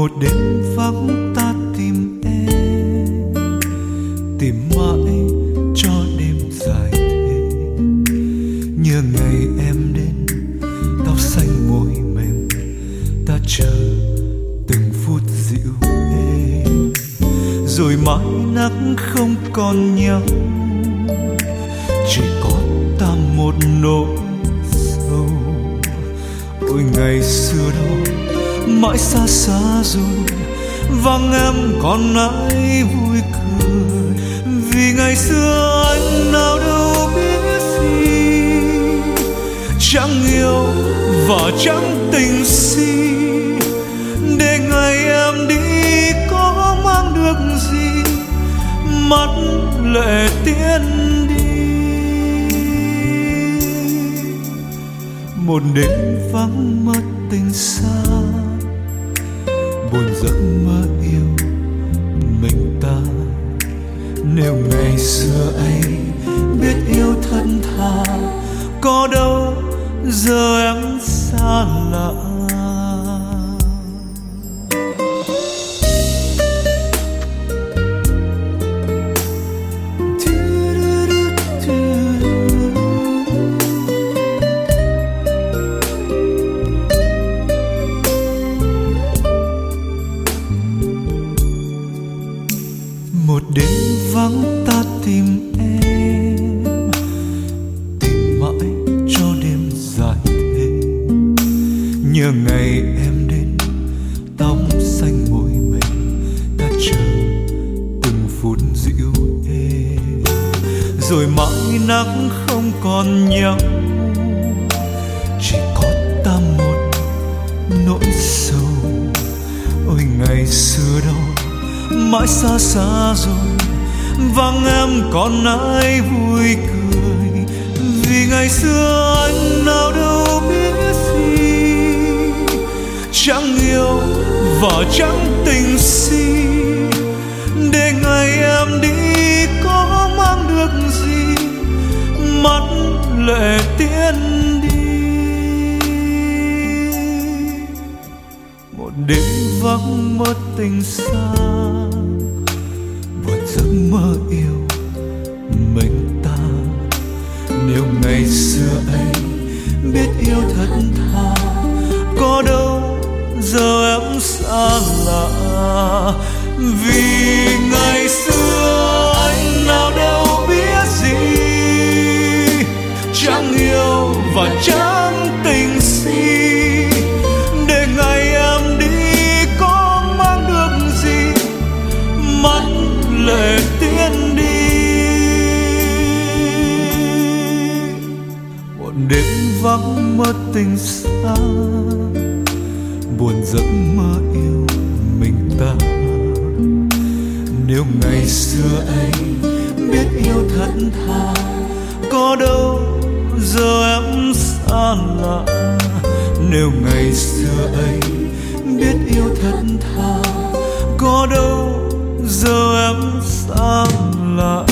Một đêm vắng ta tìm em, tìm mãi cho đêm dài thế. Nhớ ngày em đến, tóc xanh môi mềm, ta chờ từng phút dịu êm. Rồi mãi nắng không còn nhau, chỉ có ta một nỗi sầu. Ôi ngày xưa đâu mãi xa xa rồi, vắng em còn ai vui cười. Vì ngày xưa anh nào đâu biết gì, chẳng yêu và chẳng tình si. Để ngày em đi có mang được gì, mắt lệ tiến đi. Một đêm vắng mất tình xa, buồn giấc mơ yêu mình ta. Nếu ngày xưa ấy biết yêu thân thà, có đâu giờ em xa lạ. Một đêm vắng ta tìm em, tìm mãi cho đêm dài thế. Nhớ ngày em đến, tóc xanh môi mềm, ta chờ từng phút dịu êm. Rồi mãi nắng không còn nhau, chỉ có ta một nỗi sầu. Ôi ngày xưa đâu mãi xa xa rồi, vắng em còn ai vui cười. Vì ngày xưa anh nào đâu biết gì, chẳng yêu và chẳng tình si. Để ngày em đi có mang được gì, mắt lệ tiến đi. Một đêm vắng mất tình xa, buồn giấc mơ yêu mình ta. Nếu ngày xưa ấy biết yêu thật thà, có đâu giờ em xa lạ. Vì ngày xưa anh nào đâu biết gì, chẳng yêu và chẳng tình si. Để ngày em đi có mang được gì, mắt lệ tiến đi. Một đêm vắng mất tình xa, buồn giấc mơ yêu mình ta. Nếu ngày xưa ấy biết yêu thật thà, có đâu giờ em xa lạ. Nếu ngày xưa ấy biết yêu thật thà, có đâu giờ em xa lạ.